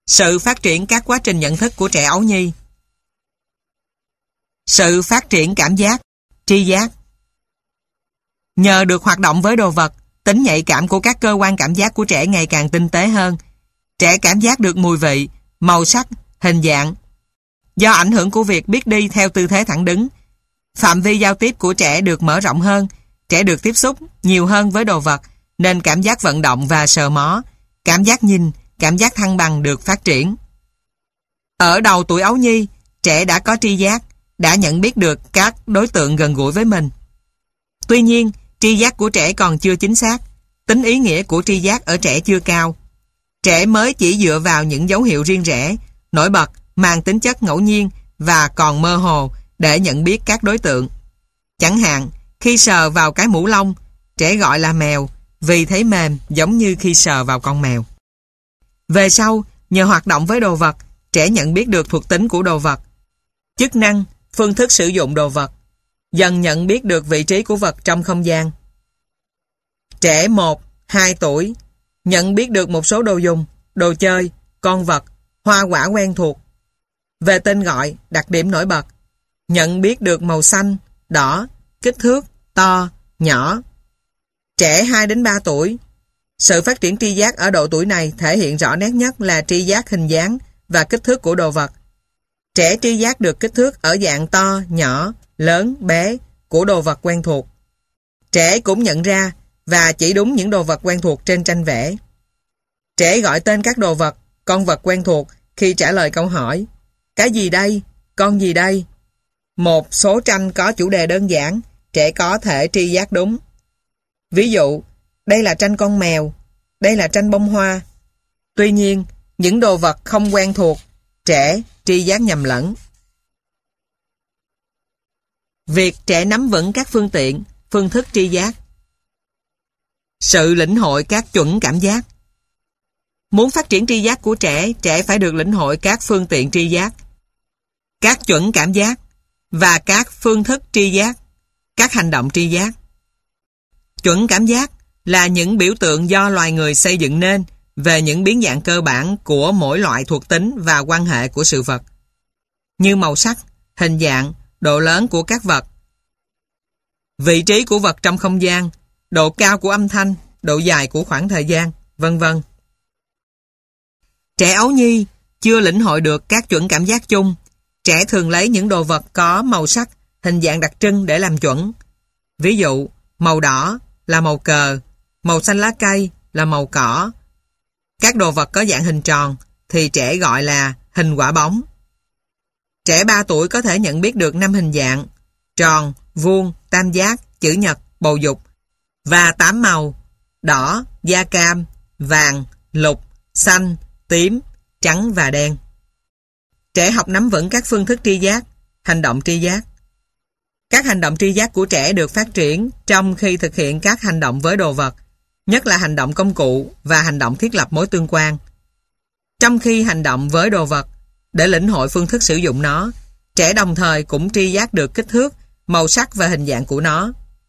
Sự phát triển các quá trình nhận thức của trẻ ấu nhi. Sự phát triển cảm giác, tri giác. Nhờ được hoạt động với đồ vật, tính nhạy cảm của các cơ quan cảm giác của trẻ ngày càng tinh tế hơn. Trẻ cảm giác được mùi vị, màu sắc, hình dạng. Do ảnh hưởng của việc biết đi theo tư thế thẳng đứng, phạm vi giao tiếp của trẻ được mở rộng hơn. Trẻ được tiếp xúc nhiều hơn với đồ vật, nên cảm giác vận động và sờ mó, cảm giác nhìn, cảm giác thăng bằng được phát triển. Ở đầu tuổi ấu nhi, trẻ đã có tri giác, đã nhận biết được các đối tượng gần gũi với mình. Tuy nhiên, tri giác của trẻ còn chưa chính xác, tính ý nghĩa của tri giác ở trẻ chưa cao. Trẻ mới chỉ dựa vào những dấu hiệu riêng rẽ, nổi bật, mang tính chất ngẫu nhiên và còn mơ hồ để nhận biết các đối tượng. Chẳng hạn, khi sờ vào cái mũ lông, trẻ gọi là mèo vì thấy mềm giống như khi sờ vào con mèo. Về sau, nhờ hoạt động với đồ vật, trẻ nhận biết được thuộc tính của đồ vật, chức năng, phương thức sử dụng đồ vật, dần nhận biết được vị trí của vật trong không gian. Trẻ 1, 2 tuổi nhận biết được một số đồ dùng, đồ chơi, con vật, hoa quả quen thuộc. Về tên gọi, đặc điểm nổi bật, nhận biết được màu xanh, đỏ, kích thước, to, nhỏ. Trẻ 2 đến 3 tuổi, sự phát triển tri giác ở độ tuổi này thể hiện rõ nét nhất là tri giác hình dáng và kích thước của đồ vật. Trẻ tri giác được kích thước ở dạng to, nhỏ, lớn, bé của đồ vật quen thuộc. Trẻ cũng nhận ra và chỉ đúng những đồ vật quen thuộc trên tranh vẽ. Trẻ gọi tên các đồ vật, con vật quen thuộc khi trả lời câu hỏi: cái gì đây? Con gì đây? Một số tranh có chủ đề đơn giản, trẻ có thể tri giác đúng. Ví dụ, đây là tranh con mèo, đây là tranh bông hoa. Tuy nhiên, những đồ vật không quen thuộc, trẻ tri giác nhầm lẫn. Việc trẻ nắm vững các phương tiện, phương thức tri giác. Sự lĩnh hội các chuẩn cảm giác. Muốn phát triển tri giác của trẻ, trẻ phải được lĩnh hội các phương tiện tri giác, các chuẩn cảm giác và các phương thức tri giác, các hành động tri giác. Chuẩn cảm giác là những biểu tượng do loài người xây dựng nên về những biến dạng cơ bản của mỗi loại thuộc tính và quan hệ của sự vật, như màu sắc, hình dạng, độ lớn của các vật, vị trí của vật trong không gian, độ cao của âm thanh, độ dài của khoảng thời gian, vân vân. Trẻ ấu nhi chưa lĩnh hội được các chuẩn cảm giác chung. Trẻ thường lấy những đồ vật có màu sắc, hình dạng đặc trưng để làm chuẩn. Ví dụ, màu đỏ là màu cờ, màu xanh lá cây là màu cỏ. Các đồ vật có dạng hình tròn thì trẻ gọi là hình quả bóng. Trẻ 3 tuổi có thể nhận biết được 5 hình dạng: tròn, vuông, tam giác, chữ nhật, bầu dục, và 8 màu: đỏ, da cam, vàng, lục, xanh, tím, trắng và đen. Trẻ học nắm vững các phương thức tri giác, hành động tri giác. Các hành động tri giác của trẻ được phát triển trong khi thực hiện các hành động với đồ vật, nhất là hành động công cụ và hành động thiết lập mối tương quan. Trong khi hành động với đồ vật, để lĩnh hội phương thức sử dụng nó, trẻ đồng thời cũng tri giác được kích thước, màu sắc và hình dạng của nó.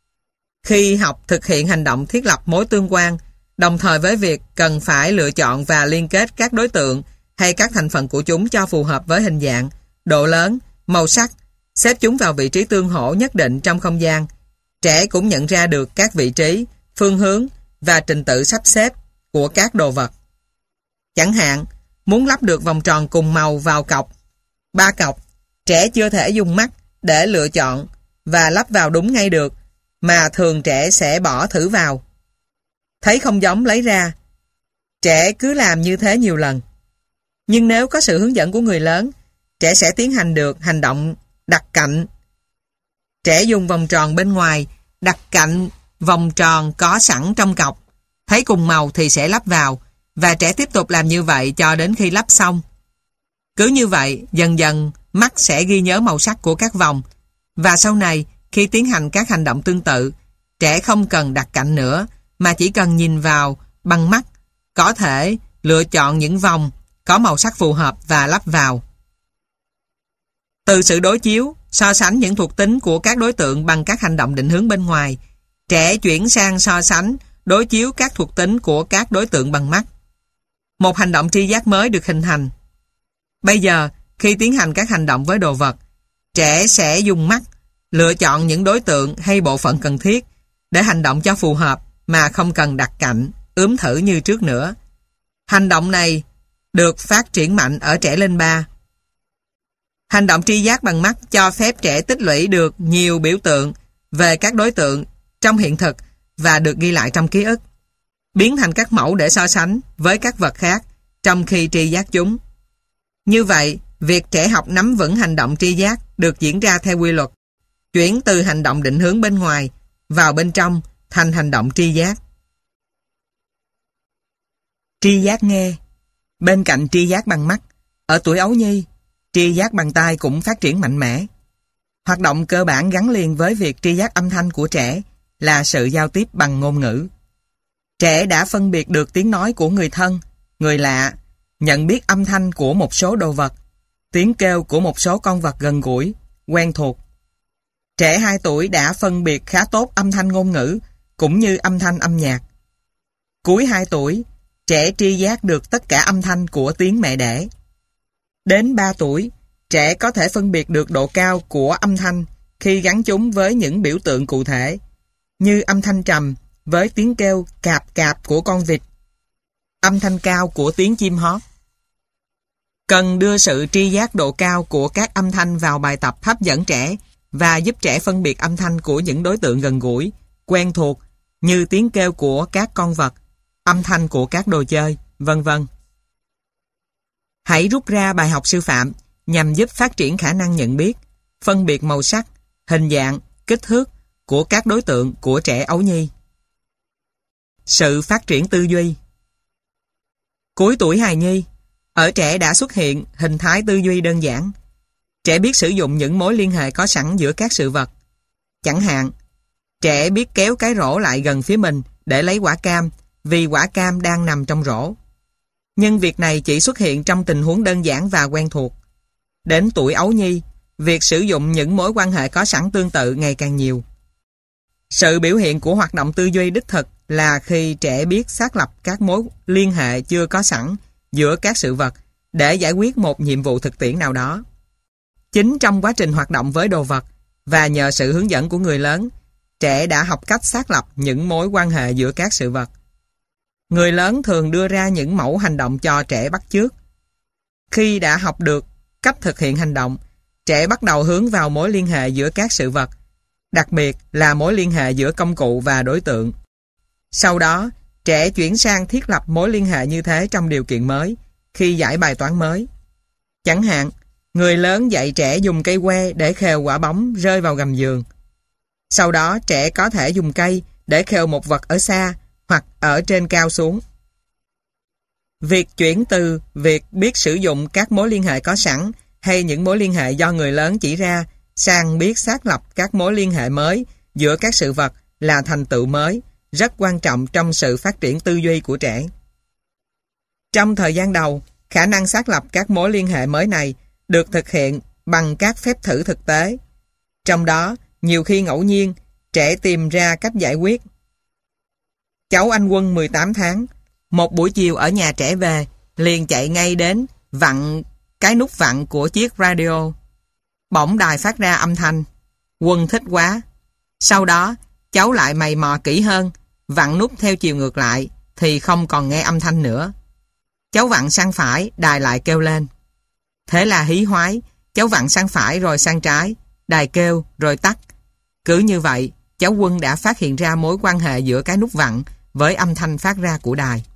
Khi học thực hiện hành động thiết lập mối tương quan, đồng thời với việc cần phải lựa chọn và liên kết các đối tượng hay các thành phần của chúng cho phù hợp với hình dạng, độ lớn, màu sắc, xếp chúng vào vị trí tương hỗ nhất định trong không gian, trẻ cũng nhận ra được các vị trí, phương hướng và trình tự sắp xếp của các đồ vật. Chẳng hạn, muốn lắp được vòng tròn cùng màu vào cọc, 3 cọc, trẻ chưa thể dùng mắt để lựa chọn và lắp vào đúng ngay được, mà thường trẻ sẽ bỏ thử vào. Thấy không giống lấy ra. Trẻ cứ làm như thế nhiều lần. Nhưng nếu có sự hướng dẫn của người lớn, trẻ sẽ tiến hành được hành động đặt cạnh. Trẻ dùng vòng tròn bên ngoài đặt cạnh vòng tròn có sẵn trong cọc. Thấy cùng màu thì sẽ lắp vào, và trẻ tiếp tục làm như vậy cho đến khi lắp xong. Cứ như vậy, dần dần mắt sẽ ghi nhớ màu sắc của các vòng, và sau này khi tiến hành các hành động tương tự, trẻ không cần đặt cạnh nữa, mà chỉ cần nhìn vào bằng mắt, có thể lựa chọn những vòng có màu sắc phù hợp và lắp vào. Từ sự đối chiếu, so sánh những thuộc tính của các đối tượng bằng các hành động định hướng bên ngoài, trẻ chuyển sang so sánh, đối chiếu các thuộc tính của các đối tượng bằng mắt. một hành động tri giác mới được hình thành. Bây giờ, khi tiến hành các hành động với đồ vật, trẻ sẽ dùng mắt lựa chọn những đối tượng hay bộ phận cần thiết để hành động cho phù hợp mà không cần đặt cạnh, ướm thử như trước nữa. Hành động này được phát triển mạnh ở trẻ lên 3. Hành động tri giác bằng mắt cho phép trẻ tích lũy được nhiều biểu tượng về các đối tượng trong hiện thực và được ghi lại trong ký ức, biến thành các mẫu để so sánh với các vật khác trong khi tri giác chúng. Như vậy, việc trẻ học nắm vững hành động tri giác được diễn ra theo quy luật, chuyển từ hành động định hướng bên ngoài vào bên trong thành hành động tri giác. Tri giác nghe. Bên cạnh tri giác bằng mắt, ở tuổi ấu nhi, tri giác bằng tai cũng phát triển mạnh mẽ. Hoạt động cơ bản gắn liền với việc tri giác âm thanh của trẻ là sự giao tiếp bằng ngôn ngữ. Trẻ đã phân biệt được tiếng nói của người thân, người lạ, nhận biết âm thanh của một số đồ vật, tiếng kêu của một số con vật gần gũi, quen thuộc. Trẻ 2 tuổi đã phân biệt khá tốt âm thanh ngôn ngữ cũng như âm thanh âm nhạc. Cuối 2 tuổi, trẻ tri giác được tất cả âm thanh của tiếng mẹ đẻ. Đến 3 tuổi, trẻ có thể phân biệt được độ cao của âm thanh khi gắn chúng với những biểu tượng cụ thể, như âm thanh trầm với tiếng kêu cạp cạp của con vịt, âm thanh cao của tiếng chim hót. Cần đưa sự tri giác độ cao của các âm thanh vào bài tập hấp dẫn trẻ và giúp trẻ phân biệt âm thanh của những đối tượng gần gũi, quen thuộc như tiếng kêu của các con vật, âm thanh của các đồ chơi, vân vân. Hãy rút ra bài học sư phạm nhằm giúp phát triển khả năng nhận biết, phân biệt màu sắc, hình dạng, kích thước của các đối tượng của trẻ ấu nhi. Sự phát triển tư duy. Cuối tuổi hài nhi, ở trẻ đã xuất hiện hình thái tư duy đơn giản. Trẻ biết sử dụng những mối liên hệ có sẵn giữa các sự vật. Chẳng hạn, trẻ biết kéo cái rổ lại gần phía mình để lấy quả cam vì quả cam đang nằm trong rổ. Nhưng việc này chỉ xuất hiện trong tình huống đơn giản và quen thuộc. Đến tuổi ấu nhi, việc sử dụng những mối quan hệ có sẵn tương tự ngày càng nhiều. Sự biểu hiện của hoạt động tư duy đích thực là khi trẻ biết xác lập các mối liên hệ chưa có sẵn giữa các sự vật để giải quyết một nhiệm vụ thực tiễn nào đó. Chính trong quá trình hoạt động với đồ vật và nhờ sự hướng dẫn của người lớn, trẻ đã học cách xác lập những mối quan hệ giữa các sự vật. Người lớn thường đưa ra những mẫu hành động cho trẻ bắt chước. Khi đã học được cách thực hiện hành động, trẻ bắt đầu hướng vào mối liên hệ giữa các sự vật, đặc biệt là mối liên hệ giữa công cụ và đối tượng. Sau đó, trẻ chuyển sang thiết lập mối liên hệ như thế trong điều kiện mới, khi giải bài toán mới. Chẳng hạn, người lớn dạy trẻ dùng cây que để khều quả bóng rơi vào gầm giường. Sau đó, trẻ có thể dùng cây để khều một vật ở xa hoặc ở trên cao xuống. Việc chuyển từ việc biết sử dụng các mối liên hệ có sẵn hay những mối liên hệ do người lớn chỉ ra sang biết xác lập các mối liên hệ mới giữa các sự vật là thành tựu mới, rất quan trọng trong sự phát triển tư duy của trẻ. Trong thời gian đầu, khả năng xác lập các mối liên hệ mới này được thực hiện bằng các phép thử thực tế. Trong đó, nhiều khi ngẫu nhiên, trẻ tìm ra cách giải quyết. Cháu anh Quân 18 tháng, một buổi chiều ở nhà trẻ về, liền chạy ngay đến vặn cái nút vặn của chiếc radio. Bỗng đài phát ra âm thanh. Quân thích quá. Sau đó, cháu lại mày mò kỹ hơn, vặn nút theo chiều ngược lại, thì không còn nghe âm thanh nữa. Cháu vặn sang phải, đài lại kêu lên. Thế là hí hoái, cháu vặn sang phải rồi sang trái, đài kêu rồi tắt. Cứ như vậy, cháu Quân đã phát hiện ra mối quan hệ giữa cái nút vặn với âm thanh phát ra của đài.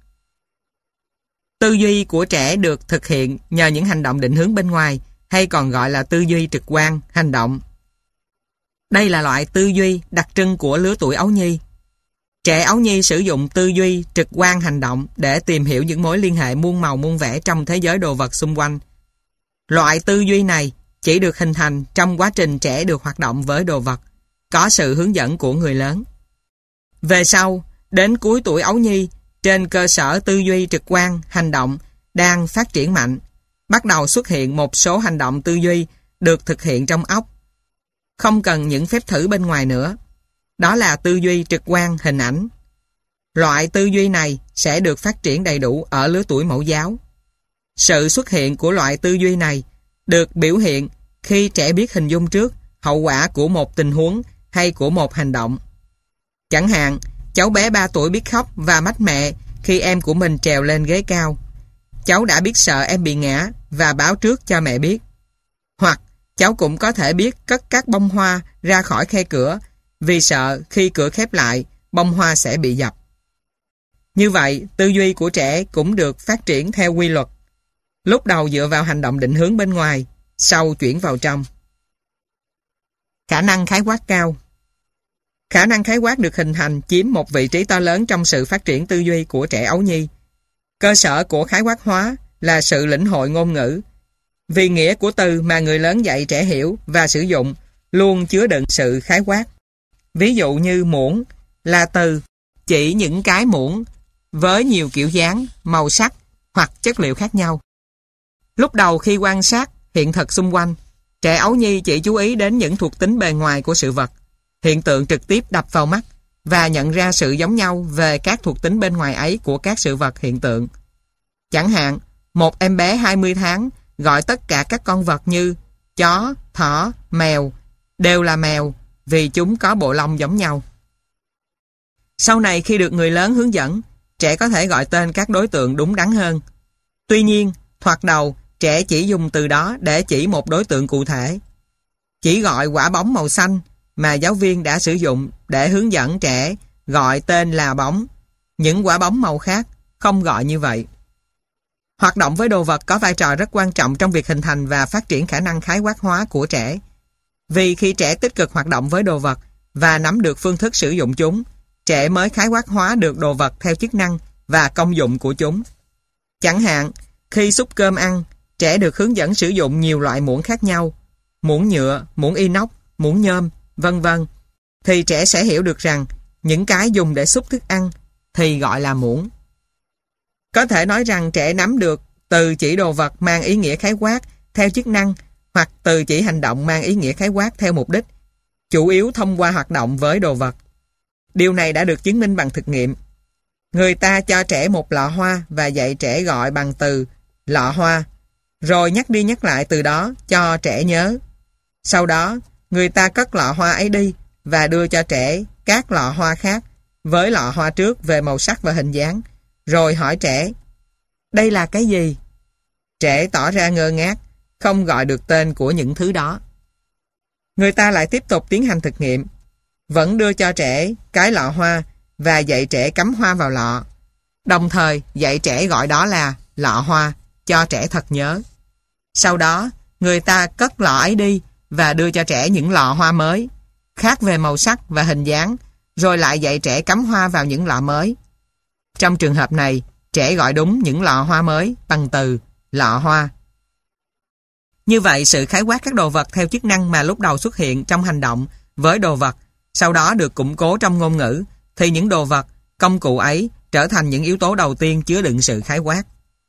Tư duy của trẻ được thực hiện nhờ những hành động định hướng bên ngoài, hay còn gọi là tư duy trực quan, hành động. Đây là loại tư duy đặc trưng của lứa tuổi ấu nhi. Trẻ ấu nhi sử dụng tư duy trực quan hành động để tìm hiểu những mối liên hệ muôn màu muôn vẻ trong thế giới đồ vật xung quanh. Loại tư duy này chỉ được hình thành trong quá trình trẻ được hoạt động với đồ vật, có sự hướng dẫn của người lớn. Về sau, đến cuối tuổi ấu nhi, trên cơ sở tư duy trực quan, hành động đang phát triển mạnh, bắt đầu xuất hiện một số hành động tư duy được thực hiện trong óc. Không cần những phép thử bên ngoài nữa. Đó là tư duy trực quan hình ảnh. Loại tư duy này sẽ được phát triển đầy đủ ở lứa tuổi mẫu giáo. Sự xuất hiện của loại tư duy này được biểu hiện khi trẻ biết hình dung trước hậu quả của một tình huống hay của một hành động. Chẳng hạn, cháu bé 3 tuổi biết khóc và mách mẹ khi em của mình trèo lên ghế cao. Cháu đã biết sợ em bị ngã và báo trước cho mẹ biết. Hoặc cháu cũng có thể biết cất các bông hoa ra khỏi khe cửa vì sợ khi cửa khép lại, bông hoa sẽ bị dập. Như vậy, tư duy của trẻ cũng được phát triển theo quy luật. Lúc đầu dựa vào hành động định hướng bên ngoài, sau chuyển vào trong. Khả năng khái quát cao. Khả năng khái quát được hình thành chiếm một vị trí to lớn trong sự phát triển tư duy của trẻ ấu nhi. Cơ sở của khái quát hóa là sự lĩnh hội ngôn ngữ. Vì nghĩa của từ mà người lớn dạy trẻ hiểu và sử dụng luôn chứa đựng sự khái quát. Ví dụ như muỗng là từ chỉ những cái muỗng với nhiều kiểu dáng, màu sắc hoặc chất liệu khác nhau. Lúc đầu khi quan sát hiện thực xung quanh, trẻ ấu nhi chỉ chú ý đến những thuộc tính bề ngoài của sự vật, hiện tượng trực tiếp đập vào mắt và nhận ra sự giống nhau về các thuộc tính bên ngoài ấy của các sự vật hiện tượng. Chẳng hạn, một em bé 20 tháng gọi tất cả các con vật như chó, thỏ, mèo đều là mèo vì chúng có bộ lông giống nhau. Sau này khi được người lớn hướng dẫn, trẻ có thể gọi tên các đối tượng đúng đắn hơn. Tuy nhiên, thoạt đầu, trẻ chỉ dùng từ đó để chỉ một đối tượng cụ thể. Chỉ gọi quả bóng màu xanh mà giáo viên đã sử dụng để hướng dẫn trẻ gọi tên là bóng. Những quả bóng màu khác không gọi như vậy. Hoạt động với đồ vật có vai trò rất quan trọng trong việc hình thành và phát triển khả năng khái quát hóa của trẻ. Vì khi trẻ tích cực hoạt động với đồ vật và nắm được phương thức sử dụng chúng, trẻ mới khái quát hóa được đồ vật theo chức năng và công dụng của chúng. Chẳng hạn, khi xúc cơm ăn, trẻ được hướng dẫn sử dụng nhiều loại muỗng khác nhau, muỗng nhựa, muỗng inox, muỗng nhôm, vân vân, thì trẻ sẽ hiểu được rằng những cái dùng để xúc thức ăn thì gọi là muỗng. Có thể nói rằng trẻ nắm được từ chỉ đồ vật mang ý nghĩa khái quát theo chức năng hoặc từ chỉ hành động mang ý nghĩa khái quát theo mục đích, chủ yếu thông qua hoạt động với đồ vật. Điều này đã được chứng minh bằng thực nghiệm. Người ta cho trẻ một lọ hoa và dạy trẻ gọi bằng từ lọ hoa, rồi nhắc đi nhắc lại từ đó cho trẻ nhớ. Sau đó, người ta cất lọ hoa ấy đi và đưa cho trẻ các lọ hoa khác với lọ hoa trước về màu sắc và hình dáng, rồi hỏi trẻ, đây là cái gì? Trẻ tỏ ra ngơ ngác, không gọi được tên của những thứ đó. Người ta lại tiếp tục tiến hành thực nghiệm, vẫn đưa cho trẻ cái lọ hoa và dạy trẻ cắm hoa vào lọ, đồng thời dạy trẻ gọi đó là lọ hoa, cho trẻ thật nhớ. Sau đó, người ta cất lọ ấy đi và đưa cho trẻ những lọ hoa mới, khác về màu sắc và hình dáng, rồi lại dạy trẻ cắm hoa vào những lọ mới. Trong trường hợp này, trẻ gọi đúng những lọ hoa mới bằng từ lọ hoa. Như vậy, sự khái quát các đồ vật theo chức năng mà lúc đầu xuất hiện trong hành động với đồ vật, sau đó được củng cố trong ngôn ngữ, thì những đồ vật, công cụ ấy trở thành những yếu tố đầu tiên chứa đựng sự khái quát.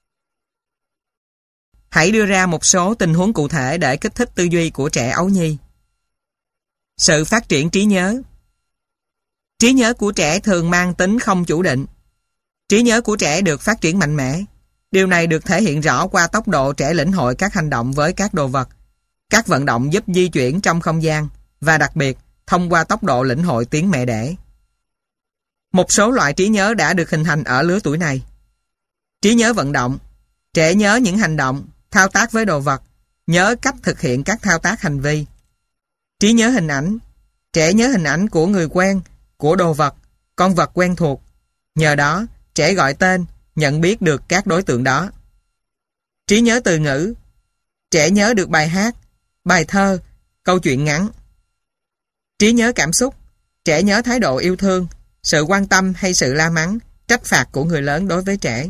Hãy đưa ra một số tình huống cụ thể để kích thích tư duy của trẻ ấu nhi. Sự phát triển trí nhớ. Trí nhớ của trẻ thường mang tính không chủ định. Trí nhớ của trẻ được phát triển mạnh mẽ. Điều này được thể hiện rõ qua tốc độ trẻ lĩnh hội các hành động với các đồ vật, các vận động giúp di chuyển trong không gian và đặc biệt thông qua tốc độ lĩnh hội tiếng mẹ đẻ. Một số loại trí nhớ đã được hình thành ở lứa tuổi này. Trí nhớ vận động. Trẻ nhớ những hành động, thao tác với đồ vật, nhớ cách thực hiện các thao tác hành vi. Trí nhớ hình ảnh. Trẻ nhớ hình ảnh của người quen, của đồ vật, con vật quen thuộc. Nhờ đó, trẻ gọi tên, nhận biết được các đối tượng đó. Trí nhớ từ ngữ. Trẻ nhớ được bài hát, bài thơ, câu chuyện ngắn. Trí nhớ cảm xúc. Trẻ nhớ thái độ yêu thương, sự quan tâm hay sự la mắng, trách phạt của người lớn đối với trẻ.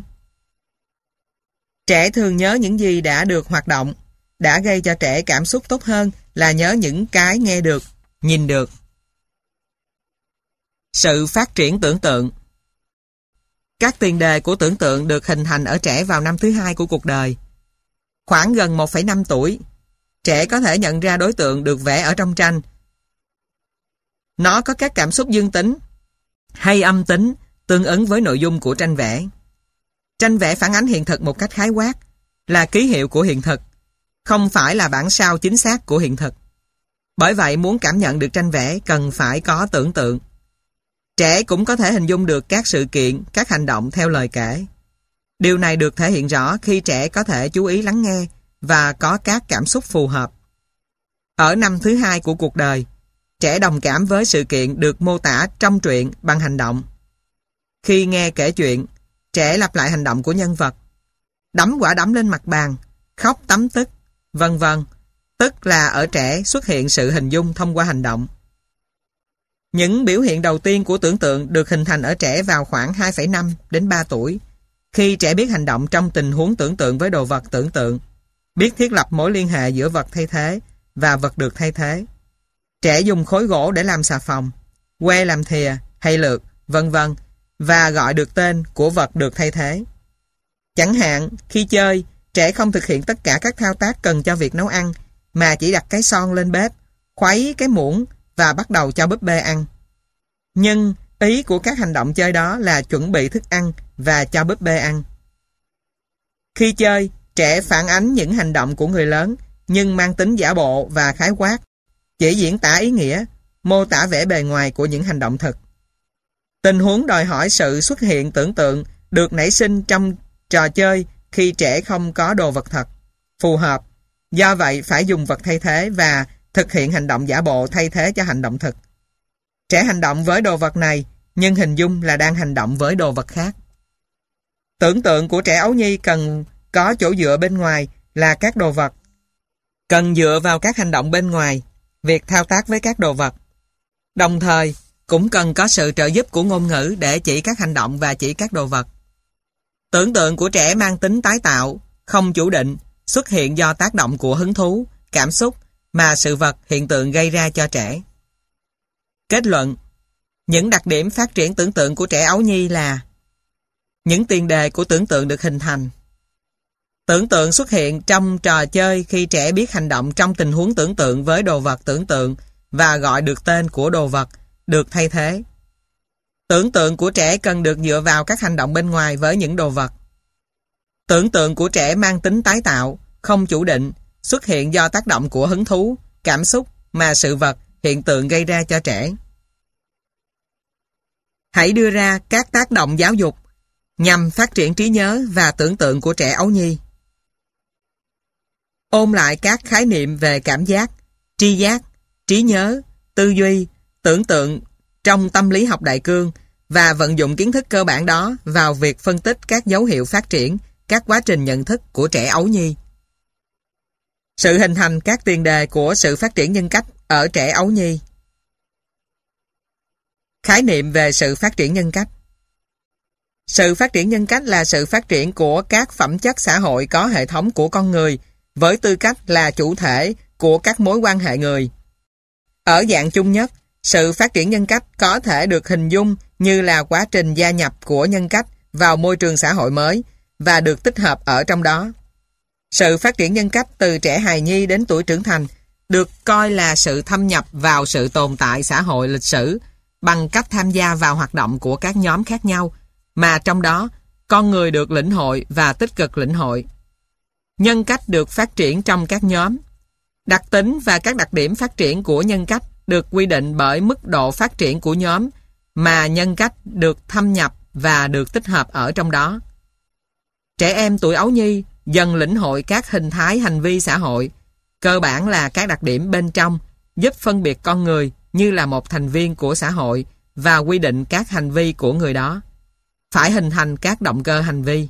Trẻ thường nhớ những gì đã được hoạt động, đã gây cho trẻ cảm xúc tốt hơn là nhớ những cái nghe được, nhìn được. Sự phát triển tưởng tượng. Các tiền đề của tưởng tượng được hình thành ở trẻ vào năm thứ 2 của cuộc đời. Khoảng gần 1,5 tuổi, trẻ có thể nhận ra đối tượng được vẽ ở trong tranh. Nó có các cảm xúc dương tính hay âm tính tương ứng với nội dung của tranh vẽ. Tranh vẽ phản ánh hiện thực một cách khái quát, là ký hiệu của hiện thực, không phải là bản sao chính xác của hiện thực. Bởi vậy muốn cảm nhận được tranh vẽ cần phải có tưởng tượng. Trẻ cũng có thể hình dung được các sự kiện, các hành động theo lời kể. Điều này được thể hiện rõ khi trẻ có thể chú ý lắng nghe và có các cảm xúc phù hợp. Ở năm thứ 2 của cuộc đời, trẻ đồng cảm với sự kiện được mô tả trong truyện bằng hành động. Khi nghe kể chuyện, trẻ lặp lại hành động của nhân vật. Đấm quả đấm lên mặt bàn, khóc tấm tức, vân vân. Tức là ở trẻ xuất hiện sự hình dung thông qua hành động. Những biểu hiện đầu tiên của tưởng tượng được hình thành ở trẻ vào khoảng 2,5 đến 3 tuổi, khi trẻ biết hành động trong tình huống tưởng tượng với đồ vật tưởng tượng, biết thiết lập mối liên hệ giữa vật thay thế và vật được thay thế. Trẻ dùng khối gỗ để làm xà phòng, que làm thìa hay lược, vân vân, và gọi được tên của vật được thay thế. Chẳng hạn, khi chơi, trẻ không thực hiện tất cả các thao tác cần cho việc nấu ăn, mà chỉ đặt cái son lên bếp, khuấy cái muỗng và bắt đầu cho búp bê ăn. Nhưng ý của các hành động chơi đó là chuẩn bị thức ăn và cho búp bê ăn. Khi chơi, trẻ phản ánh những hành động của người lớn nhưng mang tính giả bộ và khái quát, chỉ diễn tả ý nghĩa, mô tả vẻ bề ngoài của những hành động thực. Tình huống đòi hỏi sự xuất hiện tưởng tượng được nảy sinh trong trò chơi khi trẻ không có đồ vật thật, phù hợp. Do vậy phải dùng vật thay thế và thực hiện hành động giả bộ thay thế cho hành động thực. Trẻ hành động với đồ vật này nhưng hình dung là đang hành động với đồ vật khác. Tưởng tượng của trẻ ấu nhi cần có chỗ dựa bên ngoài là các đồ vật. Cần dựa vào các hành động bên ngoài, việc thao tác với các đồ vật. Đồng thời cũng cần có sự trợ giúp của ngôn ngữ để chỉ các hành động và chỉ các đồ vật. Tưởng tượng của trẻ mang tính tái tạo, không chủ định, xuất hiện do tác động của hứng thú, cảm xúc mà sự vật, hiện tượng gây ra cho trẻ. Kết luận, những đặc điểm phát triển tưởng tượng của trẻ ấu nhi là: những tiền đề của tưởng tượng được hình thành. Tưởng tượng xuất hiện trong trò chơi khi trẻ biết hành động trong tình huống tưởng tượng với đồ vật tưởng tượng và gọi được tên của đồ vật được thay thế. Tưởng tượng của trẻ cần được dựa vào các hành động bên ngoài với những đồ vật. Tưởng tượng của trẻ mang tính tái tạo, không chủ định, xuất hiện do tác động của hứng thú, cảm xúc mà sự vật, hiện tượng gây ra cho trẻ. Hãy đưa ra các tác động giáo dục nhằm phát triển trí nhớ và tưởng tượng của trẻ ấu nhi. Ôn lại các khái niệm về cảm giác, tri giác, trí nhớ, tư duy, tưởng tượng trong tâm lý học đại cương và vận dụng kiến thức cơ bản đó vào việc phân tích các dấu hiệu phát triển, các quá trình nhận thức của trẻ ấu nhi. Sự hình thành các tiền đề của sự phát triển nhân cách ở trẻ ấu nhi. Khái niệm về sự phát triển nhân cách. Sự phát triển nhân cách là sự phát triển của các phẩm chất xã hội có hệ thống của con người với tư cách là chủ thể của các mối quan hệ người. Ở dạng chung nhất, sự phát triển nhân cách có thể được hình dung như là quá trình gia nhập của nhân cách vào môi trường xã hội mới và được tích hợp ở trong đó. Sự phát triển nhân cách từ trẻ hài nhi đến tuổi trưởng thành được coi là sự thâm nhập vào sự tồn tại xã hội lịch sử bằng cách tham gia vào hoạt động của các nhóm khác nhau, mà trong đó con người được lĩnh hội và tích cực lĩnh hội. Nhân cách được phát triển trong các nhóm. Đặc tính và các đặc điểm phát triển của nhân cách được quy định bởi mức độ phát triển của nhóm mà nhân cách được thâm nhập và được tích hợp ở trong đó. Trẻ em tuổi ấu nhi dần lĩnh hội các hình thái hành vi xã hội, cơ bản là các đặc điểm bên trong giúp phân biệt con người như là một thành viên của xã hội và quy định các hành vi của người đó. Phải hình thành các động cơ hành vi.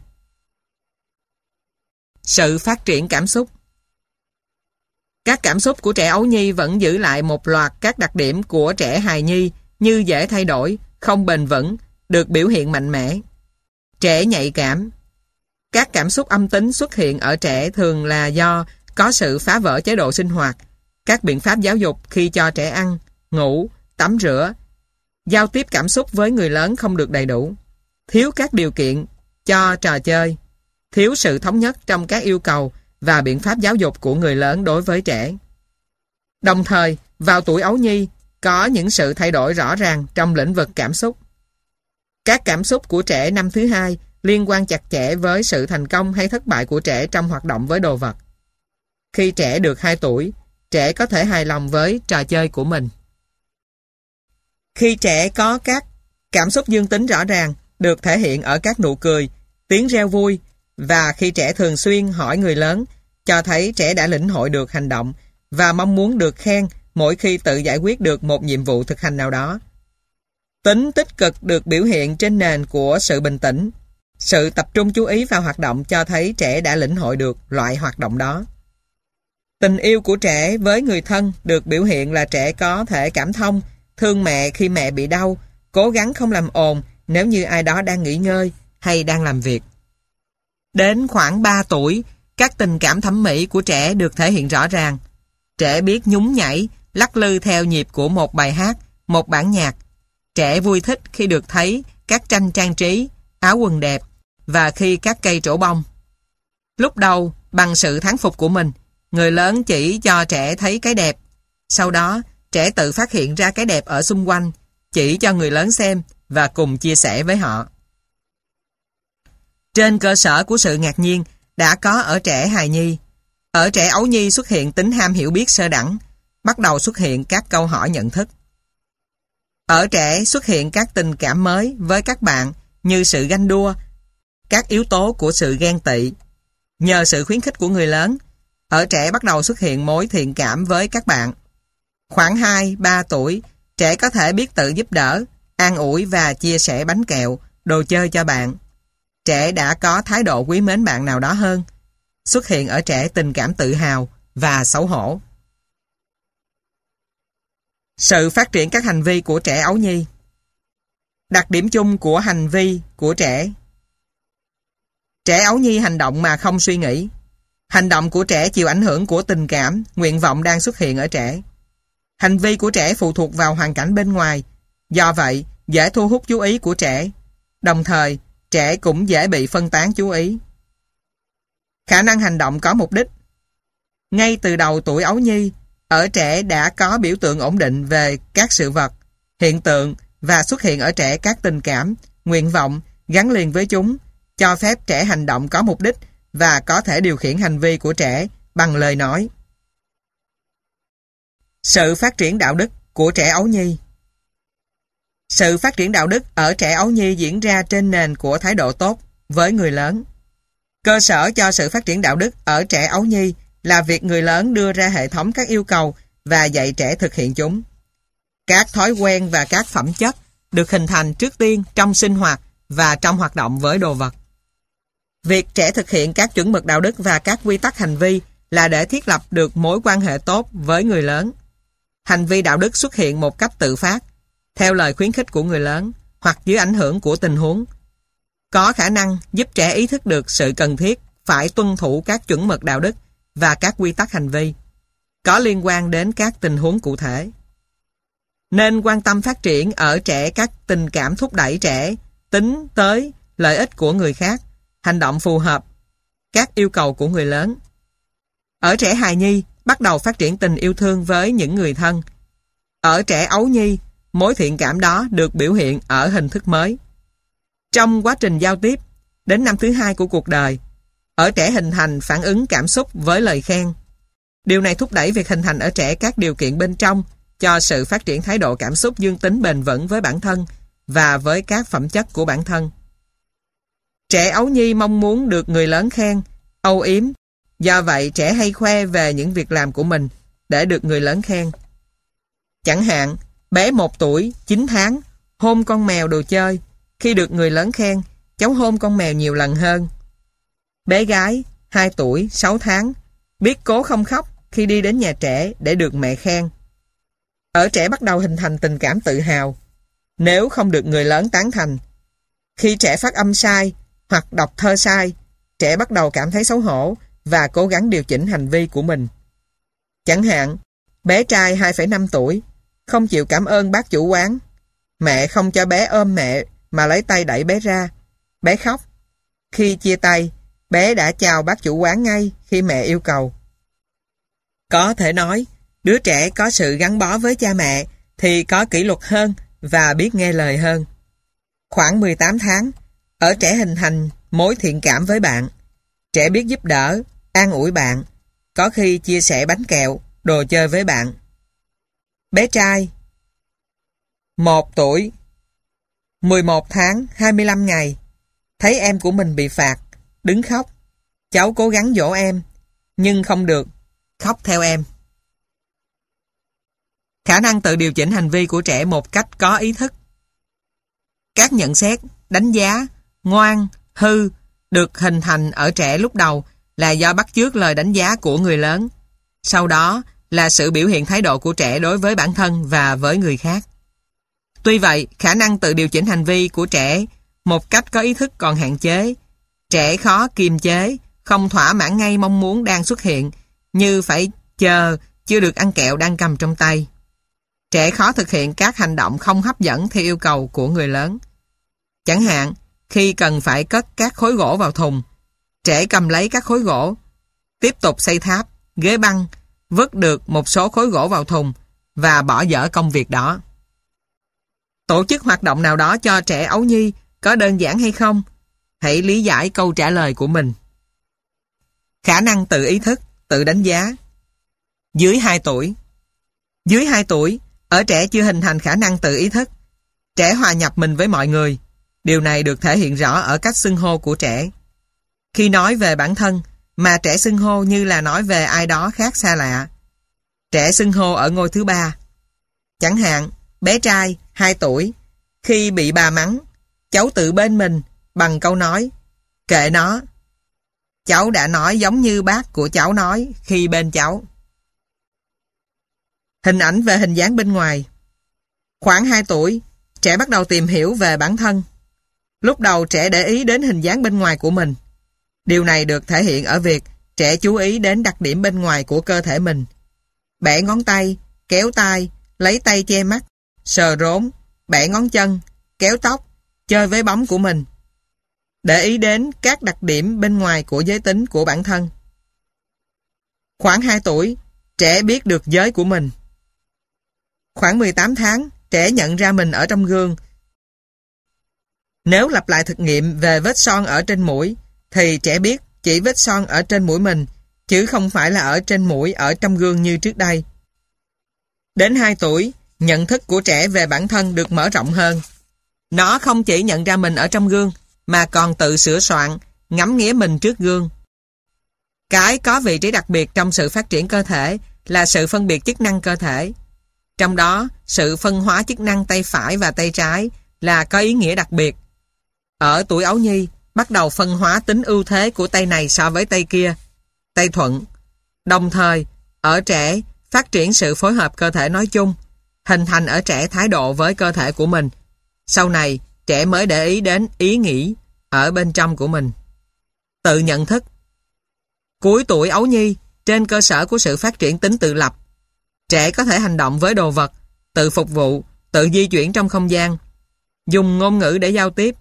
Sự phát triển cảm xúc. Các cảm xúc của trẻ ấu nhi vẫn giữ lại một loạt các đặc điểm của trẻ hài nhi như dễ thay đổi, không bền vững, được biểu hiện mạnh mẽ. Trẻ nhạy cảm. Các cảm xúc âm tính xuất hiện ở trẻ thường là do có sự phá vỡ chế độ sinh hoạt, các biện pháp giáo dục khi cho trẻ ăn, ngủ, tắm rửa, giao tiếp cảm xúc với người lớn không được đầy đủ, thiếu các điều kiện cho trò chơi, thiếu sự thống nhất trong các yêu cầu và biện pháp giáo dục của người lớn đối với trẻ. Đồng thời, vào tuổi ấu nhi, có những sự thay đổi rõ ràng trong lĩnh vực cảm xúc. Các cảm xúc của trẻ năm thứ hai liên quan chặt chẽ với sự thành công hay thất bại của trẻ trong hoạt động với đồ vật. Khi trẻ được 2 tuổi, trẻ có thể hài lòng với trò chơi của mình. Khi trẻ có các cảm xúc dương tính rõ ràng, được thể hiện ở các nụ cười, tiếng reo vui, và khi trẻ thường xuyên hỏi người lớn, cho thấy trẻ đã lĩnh hội được hành động và mong muốn được khen mỗi khi tự giải quyết được một nhiệm vụ thực hành nào đó. Tính tích cực được biểu hiện trên nền của sự bình tĩnh. Sự tập trung chú ý vào hoạt động cho thấy trẻ đã lĩnh hội được loại hoạt động đó. Tình yêu của trẻ với người thân được biểu hiện là trẻ có thể cảm thông, thương mẹ khi mẹ bị đau, cố gắng không làm ồn nếu như ai đó đang nghỉ ngơi hay đang làm việc. Đến khoảng 3 tuổi, các tình cảm thẩm mỹ của trẻ được thể hiện rõ ràng. Trẻ biết nhún nhảy, lắc lư theo nhịp của một bài hát, một bản nhạc. Trẻ vui thích khi được thấy các tranh trang trí, áo quần đẹp và khi các cây trổ bông. Lúc đầu, bằng sự thán phục của mình, người lớn chỉ cho trẻ thấy cái đẹp. Sau đó, trẻ tự phát hiện ra cái đẹp ở xung quanh, chỉ cho người lớn xem và cùng chia sẻ với họ. Trên cơ sở của sự ngạc nhiên đã có ở trẻ hài nhi. Ở trẻ ấu nhi xuất hiện tính ham hiểu biết sơ đẳng, bắt đầu xuất hiện các câu hỏi nhận thức. Ở trẻ xuất hiện các tình cảm mới với các bạn như sự ganh đua, các yếu tố của sự ghen tị. Nhờ sự khuyến khích của người lớn, ở trẻ bắt đầu xuất hiện mối thiện cảm với các bạn. Khoảng 2-3 tuổi, trẻ có thể biết tự giúp đỡ, an ủi và chia sẻ bánh kẹo, đồ chơi cho bạn. Trẻ đã có thái độ quý mến bạn nào đó hơn. Xuất hiện ở trẻ tình cảm tự hào và xấu hổ. Sự phát triển các hành vi của trẻ ấu nhi. Đặc điểm chung của hành vi của trẻ. Trẻ ấu nhi hành động mà không suy nghĩ. Hành động của trẻ chịu ảnh hưởng của tình cảm, nguyện vọng đang xuất hiện ở trẻ. Hành vi của trẻ phụ thuộc vào hoàn cảnh bên ngoài, do vậy dễ thu hút chú ý của trẻ. Đồng thời, trẻ cũng dễ bị phân tán chú ý. Khả năng hành động có mục đích. Ngay từ đầu tuổi ấu nhi, ở trẻ đã có biểu tượng ổn định về các sự vật, hiện tượng và xuất hiện ở trẻ các tình cảm, nguyện vọng gắn liền với chúng, cho phép trẻ hành động có mục đích và có thể điều khiển hành vi của trẻ bằng lời nói. Sự phát triển đạo đức của trẻ ấu nhi. Sự phát triển đạo đức ở trẻ ấu nhi diễn ra trên nền của thái độ tốt với người lớn. Cơ sở cho sự phát triển đạo đức ở trẻ ấu nhi là việc người lớn đưa ra hệ thống các yêu cầu và dạy trẻ thực hiện chúng. Các thói quen và các phẩm chất được hình thành trước tiên trong sinh hoạt và trong hoạt động với đồ vật. Việc trẻ thực hiện các chuẩn mực đạo đức và các quy tắc hành vi là để thiết lập được mối quan hệ tốt với người lớn. Hành vi đạo đức xuất hiện một cách tự phát, theo lời khuyến khích của người lớn hoặc dưới ảnh hưởng của tình huống. Có khả năng giúp trẻ ý thức được sự cần thiết phải tuân thủ các chuẩn mực đạo đức và các quy tắc hành vi, có liên quan đến các tình huống cụ thể. Nên quan tâm phát triển ở trẻ các tình cảm thúc đẩy trẻ tính tới lợi ích của người khác, hành động phù hợp, các yêu cầu của người lớn. Ở trẻ hài nhi, bắt đầu phát triển tình yêu thương với những người thân. Ở trẻ ấu nhi, mối thiện cảm đó được biểu hiện ở hình thức mới. Trong quá trình giao tiếp, đến năm thứ 2 của cuộc đời, ở trẻ hình thành phản ứng cảm xúc với lời khen. Điều này thúc đẩy việc hình thành ở trẻ các điều kiện bên trong cho sự phát triển thái độ cảm xúc dương tính bền vững với bản thân và với các phẩm chất của bản thân. Trẻ ấu nhi mong muốn được người lớn khen, âu yếm. Do vậy, trẻ hay khoe về những việc làm của mình để được người lớn khen. Chẳng hạn, bé 1 tuổi, 9 tháng, hôn con mèo đồ chơi. Khi được người lớn khen, cháu hôn con mèo nhiều lần hơn. Bé gái, 2 tuổi, 6 tháng, biết cố không khóc khi đi đến nhà trẻ để được mẹ khen. Ở trẻ bắt đầu hình thành tình cảm tự hào, nếu không được người lớn tán thành. Khi trẻ phát âm sai hoặc đọc thơ sai, trẻ bắt đầu cảm thấy xấu hổ và cố gắng điều chỉnh hành vi của mình. Chẳng hạn, bé trai 2,5 tuổi, không chịu cảm ơn bác chủ quán. Mẹ không cho bé ôm mẹ mà lấy tay đẩy bé ra. Bé khóc. Khi chia tay, bé đã chào bác chủ quán ngay khi mẹ yêu cầu. Có thể nói, đứa trẻ có sự gắn bó với cha mẹ thì có kỷ luật hơn và biết nghe lời hơn. Khoảng 18 tháng, ở trẻ hình thành mối thiện cảm với bạn. Trẻ biết giúp đỡ, an ủi bạn, có khi chia sẻ bánh kẹo, đồ chơi với bạn. Bé trai 1 tuổi 11 tháng 25 ngày. Thấy em của mình bị phạt, đứng khóc. Cháu cố gắng dỗ em, nhưng không được, khóc theo em. Khả năng tự điều chỉnh hành vi của trẻ một cách có ý thức. Các nhận xét, đánh giá, ngoan, hư được hình thành ở trẻ lúc đầu là do bắt chước lời đánh giá của người lớn. Sau đó là sự biểu hiện thái độ của trẻ đối với bản thân và với người khác. Tuy vậy, khả năng tự điều chỉnh hành vi của trẻ một cách có ý thức còn hạn chế. Trẻ khó kiềm chế, không thỏa mãn ngay mong muốn đang xuất hiện, như phải chờ chưa được ăn kẹo đang cầm trong tay. Trẻ khó thực hiện các hành động không hấp dẫn theo yêu cầu của người lớn. Chẳng hạn, khi cần phải cất các khối gỗ vào thùng, trẻ cầm lấy các khối gỗ, tiếp tục xây tháp, ghế băng, vứt được một số khối gỗ vào thùng và bỏ dở công việc đó. Tổ chức hoạt động nào đó cho trẻ ấu nhi có đơn giản hay không? Hãy lý giải câu trả lời của mình. Khả năng tự ý thức, tự đánh giá. Dưới 2 tuổi. Dưới 2 tuổi, ở trẻ chưa hình thành khả năng tự ý thức. Trẻ hòa nhập mình với mọi người. Điều này được thể hiện rõ ở cách xưng hô của trẻ. Khi nói về bản thân, mà trẻ xưng hô như là nói về ai đó khác xa lạ. Trẻ xưng hô ở ngôi thứ 3. Chẳng hạn, bé trai 2 tuổi, khi bị bà mắng, cháu tự bên mình bằng câu nói, kệ nó. Cháu đã nói giống như bác của cháu nói khi bên cháu. Hình ảnh về hình dáng bên ngoài. Khoảng 2 tuổi, trẻ bắt đầu tìm hiểu về bản thân. Lúc đầu trẻ để ý đến hình dáng bên ngoài của mình. Điều này được thể hiện ở việc trẻ chú ý đến đặc điểm bên ngoài của cơ thể mình. Bẻ ngón tay, kéo tai, lấy tay che mắt, sờ rốn, bẻ ngón chân, kéo tóc, chơi với bóng của mình. Để ý đến các đặc điểm bên ngoài của giới tính của bản thân. Khoảng 2 tuổi, trẻ biết được giới của mình. Khoảng 18 tháng, trẻ nhận ra mình ở trong gương. Nếu lặp lại thực nghiệm về vết son ở trên mũi, thì trẻ biết chỉ vết son ở trên mũi mình, chứ không phải là ở trên mũi ở trong gương như trước đây. Đến 2 tuổi, nhận thức của trẻ về bản thân được mở rộng hơn. Nó không chỉ nhận ra mình ở trong gương, mà còn tự sửa soạn, ngắm nghía mình trước gương. Cái có vị trí đặc biệt trong sự phát triển cơ thể là sự phân biệt chức năng cơ thể. Trong đó, sự phân hóa chức năng tay phải và tay trái là có ý nghĩa đặc biệt. Ở tuổi ấu nhi, bắt đầu phân hóa tính ưu thế của tay này so với tay kia, tay thuận. Đồng thời, ở trẻ, phát triển sự phối hợp cơ thể nói chung, hình thành ở trẻ thái độ với cơ thể của mình. Sau này, trẻ mới để ý đến ý nghĩ ở bên trong của mình. Tự nhận thức. Cuối tuổi ấu nhi, trên cơ sở của sự phát triển tính tự lập, trẻ có thể hành động với đồ vật, tự phục vụ, tự di chuyển trong không gian, dùng ngôn ngữ để giao tiếp.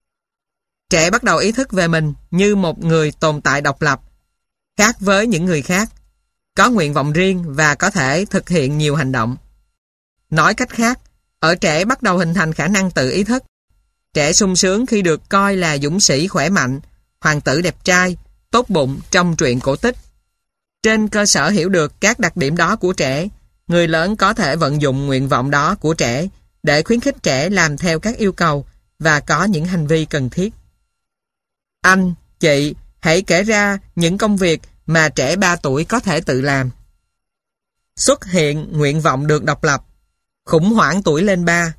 Trẻ bắt đầu ý thức về mình như một người tồn tại độc lập, khác với những người khác, có nguyện vọng riêng và có thể thực hiện nhiều hành động. Nói cách khác, ở trẻ bắt đầu hình thành khả năng tự ý thức. Trẻ sung sướng khi được coi là dũng sĩ khỏe mạnh, hoàng tử đẹp trai, tốt bụng trong truyện cổ tích. Trên cơ sở hiểu được các đặc điểm đó của trẻ, người lớn có thể vận dụng nguyện vọng đó của trẻ để khuyến khích trẻ làm theo các yêu cầu và có những hành vi cần thiết. Anh, chị, hãy kể ra những công việc mà trẻ 3 tuổi có thể tự làm. Xuất hiện nguyện vọng được độc lập. Khủng hoảng tuổi lên 3.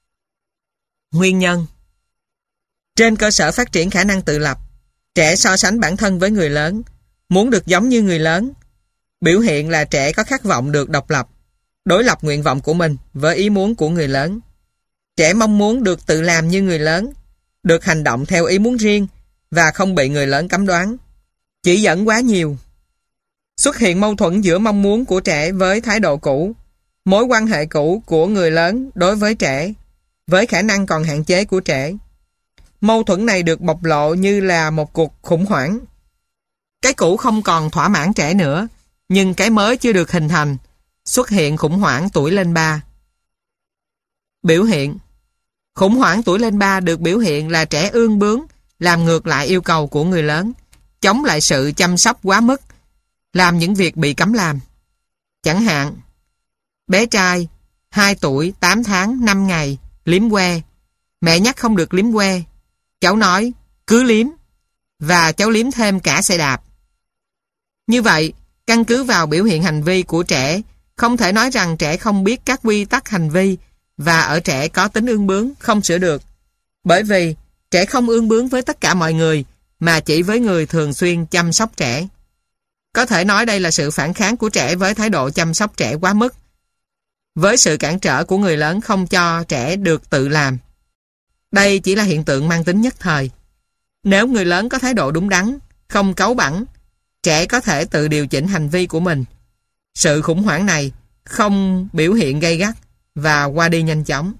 Nguyên nhân. Trên cơ sở phát triển khả năng tự lập, trẻ so sánh bản thân với người lớn, muốn được giống như người lớn. Biểu hiện là trẻ có khát vọng được độc lập, đối lập nguyện vọng của mình với ý muốn của người lớn. Trẻ mong muốn được tự làm như người lớn, được hành động theo ý muốn riêng và không bị người lớn cấm đoán, chỉ dẫn quá nhiều. Xuất hiện mâu thuẫn giữa mong muốn của trẻ với thái độ cũ, mối quan hệ cũ của người lớn đối với trẻ, với khả năng còn hạn chế của trẻ. Mâu thuẫn này được bộc lộ như là một cuộc khủng hoảng. Cái cũ không còn thỏa mãn trẻ nữa, nhưng cái mới chưa được hình thành. Xuất hiện khủng hoảng tuổi lên 3. Biểu hiện. Khủng hoảng tuổi lên 3 được biểu hiện là trẻ ương bướng, làm ngược lại yêu cầu của người lớn, chống lại sự chăm sóc quá mức, làm những việc bị cấm làm. Chẳng hạn, bé trai 2 tuổi 8 tháng 5 ngày liếm que. Mẹ nhắc không được liếm que. Cháu nói cứ liếm, và cháu liếm thêm cả xe đạp. Như vậy, căn cứ vào biểu hiện hành vi của trẻ, không thể nói rằng trẻ không biết các quy tắc hành vi và ở trẻ có tính ương bướng không sửa được. Bởi vì trẻ không ương bướng với tất cả mọi người, mà chỉ với người thường xuyên chăm sóc trẻ. Có thể nói đây là sự phản kháng của trẻ với thái độ chăm sóc trẻ quá mức, với sự cản trở của người lớn không cho trẻ được tự làm. Đây chỉ là hiện tượng mang tính nhất thời. Nếu người lớn có thái độ đúng đắn, không cáu bẳn, trẻ có thể tự điều chỉnh hành vi của mình. Sự khủng hoảng này không biểu hiện gay gắt và qua đi nhanh chóng.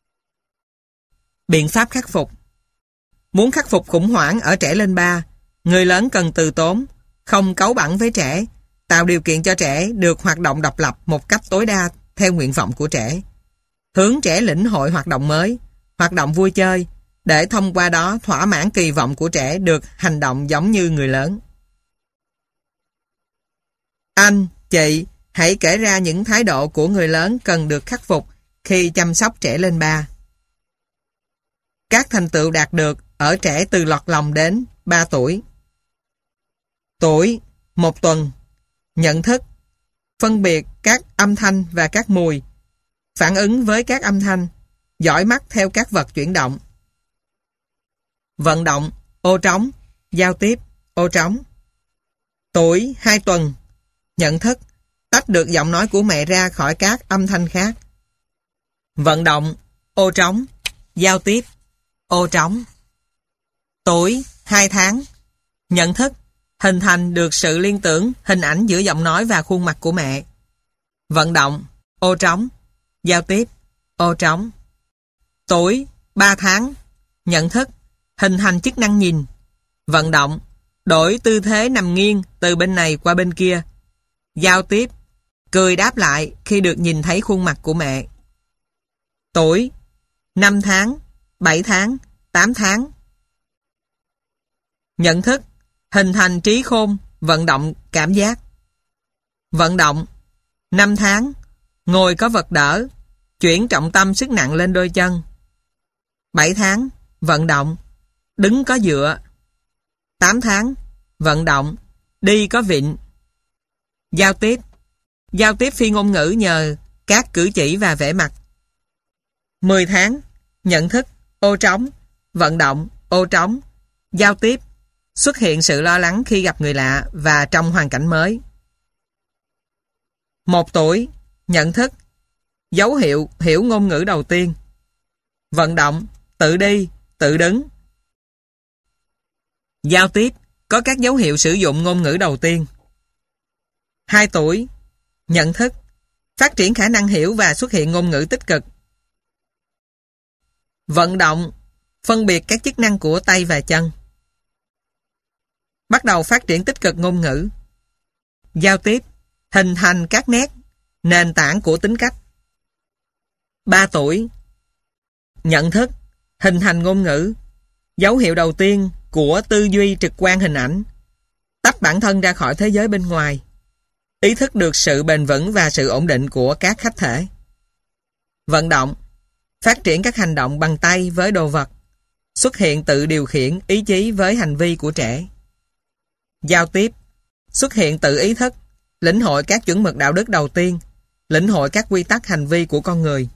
Biện pháp khắc phục. Muốn khắc phục khủng hoảng ở trẻ lên 3, người lớn cần từ tốn, không cáu bẳn với trẻ, tạo điều kiện cho trẻ được hoạt động độc lập một cách tối đa theo nguyện vọng của trẻ. Hướng trẻ lĩnh hội hoạt động mới, hoạt động vui chơi, để thông qua đó thỏa mãn kỳ vọng của trẻ được hành động giống như người lớn. Anh, chị, hãy kể ra những thái độ của người lớn cần được khắc phục khi chăm sóc trẻ lên 3. Các thành tựu đạt được ở trẻ từ lọt lòng đến 3 tuổi. Tuổi, 1 tuần. Nhận thức, phân biệt các âm thanh và các mùi, phản ứng với các âm thanh, dõi mắt theo các vật chuyển động. Vận động, ô trống, giao tiếp, ô trống. Tuổi, 2 tuần. Nhận thức, tách được giọng nói của mẹ ra khỏi các âm thanh khác. Vận động, ô trống, giao tiếp, ô trống. Tuổi, 2 tháng. Nhận thức, hình thành được sự liên tưởng, hình ảnh giữa giọng nói và khuôn mặt của mẹ. Vận động, ô trống, giao tiếp, ô trống. Tuổi, 3 tháng. Nhận thức, hình thành chức năng nhìn. Vận động, đổi tư thế nằm nghiêng từ bên này qua bên kia. Giao tiếp, cười đáp lại khi được nhìn thấy khuôn mặt của mẹ. Tuổi, 5 tháng, 7 tháng, 8 tháng. Nhận thức, hình thành trí khôn, vận động cảm giác. Vận động, 5 tháng, ngồi có vật đỡ, chuyển trọng tâm sức nặng lên đôi chân. 7 tháng, vận động, đứng có dựa. 8 tháng, vận động, đi có vịn. Giao tiếp, giao tiếp phi ngôn ngữ nhờ các cử chỉ và vẻ mặt. 10 tháng, nhận thức, ô trống, vận động, ô trống, giao tiếp, xuất hiện sự lo lắng khi gặp người lạ và trong hoàn cảnh mới. 1 tuổi, nhận thức, dấu hiệu hiểu ngôn ngữ đầu tiên. Vận động, tự đi, tự đứng. Giao tiếp, có các dấu hiệu sử dụng ngôn ngữ đầu tiên. 2 tuổi, nhận thức, phát triển khả năng hiểu và xuất hiện ngôn ngữ tích cực. Vận động, phân biệt các chức năng của tay và chân. Bắt đầu phát triển tích cực ngôn ngữ. Giao tiếp, hình thành các nét, nền tảng của tính cách. 3 tuổi, nhận thức, hình thành ngôn ngữ, dấu hiệu đầu tiên của tư duy trực quan hình ảnh, tách bản thân ra khỏi thế giới bên ngoài, ý thức được sự bền vững và sự ổn định của các khách thể. Vận động, phát triển các hành động bằng tay với đồ vật, xuất hiện tự điều khiển ý chí với hành vi của trẻ. Giao tiếp, xuất hiện tự ý thức, lĩnh hội các chuẩn mực đạo đức đầu tiên, lĩnh hội các quy tắc hành vi của con người.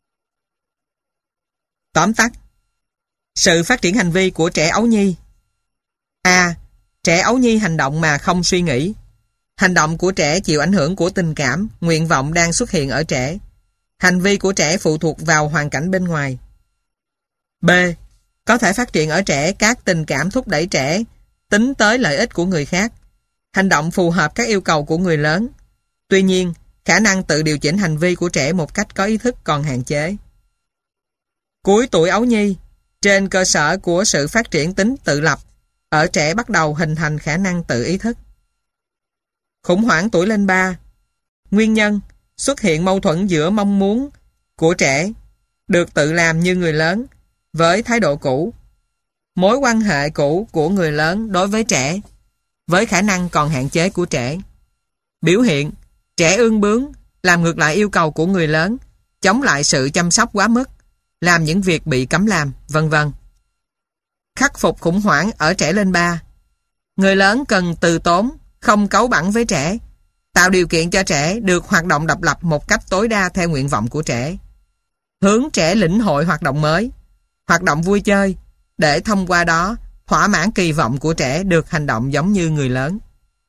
Tóm tắt, sự phát triển hành vi của trẻ ấu nhi. A. Trẻ ấu nhi hành động mà không suy nghĩ. Hành động của trẻ chịu ảnh hưởng của tình cảm, nguyện vọng đang xuất hiện ở trẻ. Hành vi của trẻ phụ thuộc vào hoàn cảnh bên ngoài. B. Có thể phát triển ở trẻ các tình cảm thúc đẩy trẻ tính tới lợi ích của người khác. Hành động phù hợp các yêu cầu của người lớn. Tuy nhiên, khả năng tự điều chỉnh hành vi của trẻ một cách có ý thức còn hạn chế. Cuối tuổi ấu nhi, trên cơ sở của sự phát triển tính tự lập, ở trẻ bắt đầu hình thành khả năng tự ý thức. Khủng hoảng tuổi lên 3. Nguyên nhân, xuất hiện mâu thuẫn giữa mong muốn của trẻ được tự làm như người lớn với thái độ cũ, mối quan hệ cũ của người lớn đối với trẻ, với khả năng còn hạn chế của trẻ. Biểu hiện, trẻ ương bướng, làm ngược lại yêu cầu của người lớn, chống lại sự chăm sóc quá mức, làm những việc bị cấm làm, vân vân. Khắc phục khủng hoảng ở trẻ lên 3. Người lớn cần từ tốn, không cáu bẳn với trẻ, tạo điều kiện cho trẻ được hoạt động độc lập một cách tối đa theo nguyện vọng của trẻ. Hướng trẻ lĩnh hội hoạt động mới, hoạt động vui chơi, để thông qua đó thỏa mãn kỳ vọng của trẻ được hành động giống như người lớn.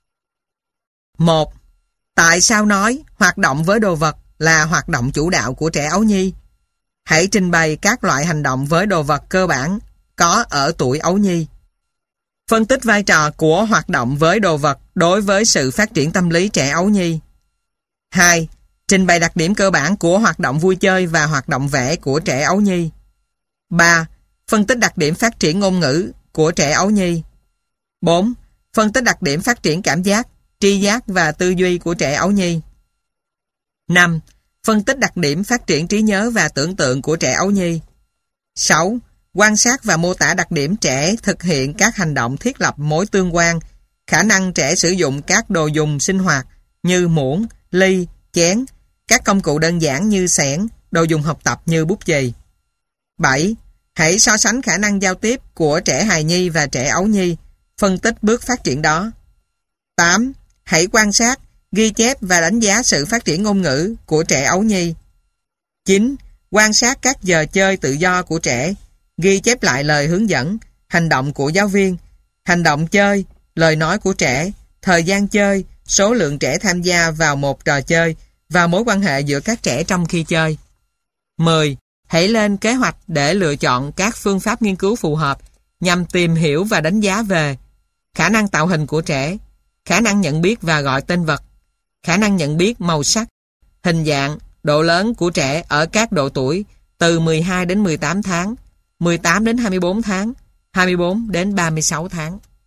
1. Tại sao nói hoạt động với đồ vật là hoạt động chủ đạo của trẻ ấu nhi? Hãy trình bày các loại hành động với đồ vật cơ bản có ở tuổi ấu nhi. Phân tích vai trò của hoạt động với đồ vật đối với sự phát triển tâm lý trẻ ấu nhi. 2. Trình bày đặc điểm cơ bản của hoạt động vui chơi và hoạt động vẽ của trẻ ấu nhi. 3. Phân tích đặc điểm phát triển ngôn ngữ của trẻ ấu nhi. 4. Phân tích đặc điểm phát triển cảm giác, tri giác và tư duy của trẻ ấu nhi. 5. Phân tích đặc điểm phát triển trí nhớ và tưởng tượng của trẻ ấu nhi. 6. Quan sát và mô tả đặc điểm trẻ thực hiện các hành động thiết lập mối tương quan, khả năng trẻ sử dụng các đồ dùng sinh hoạt như muỗng, ly, chén, các công cụ đơn giản như xẻng, đồ dùng học tập như bút chì. 7. Hãy so sánh khả năng giao tiếp của trẻ hài nhi và trẻ ấu nhi, phân tích bước phát triển đó. 8. Hãy quan sát, ghi chép và đánh giá sự phát triển ngôn ngữ của trẻ ấu nhi. 9. Quan sát các giờ chơi tự do của trẻ, ghi chép lại lời hướng dẫn, hành động của giáo viên, hành động chơi, lời nói của trẻ, thời gian chơi, số lượng trẻ tham gia vào một trò chơi và mối quan hệ giữa các trẻ trong khi chơi. 10. Hãy lên kế hoạch để lựa chọn các phương pháp nghiên cứu phù hợp nhằm tìm hiểu và đánh giá về khả năng tạo hình của trẻ, khả năng nhận biết và gọi tên vật, khả năng nhận biết màu sắc, hình dạng, độ lớn của trẻ ở các độ tuổi từ 12 đến 18 tháng, 18 đến 24 tháng, 24 đến 36 tháng.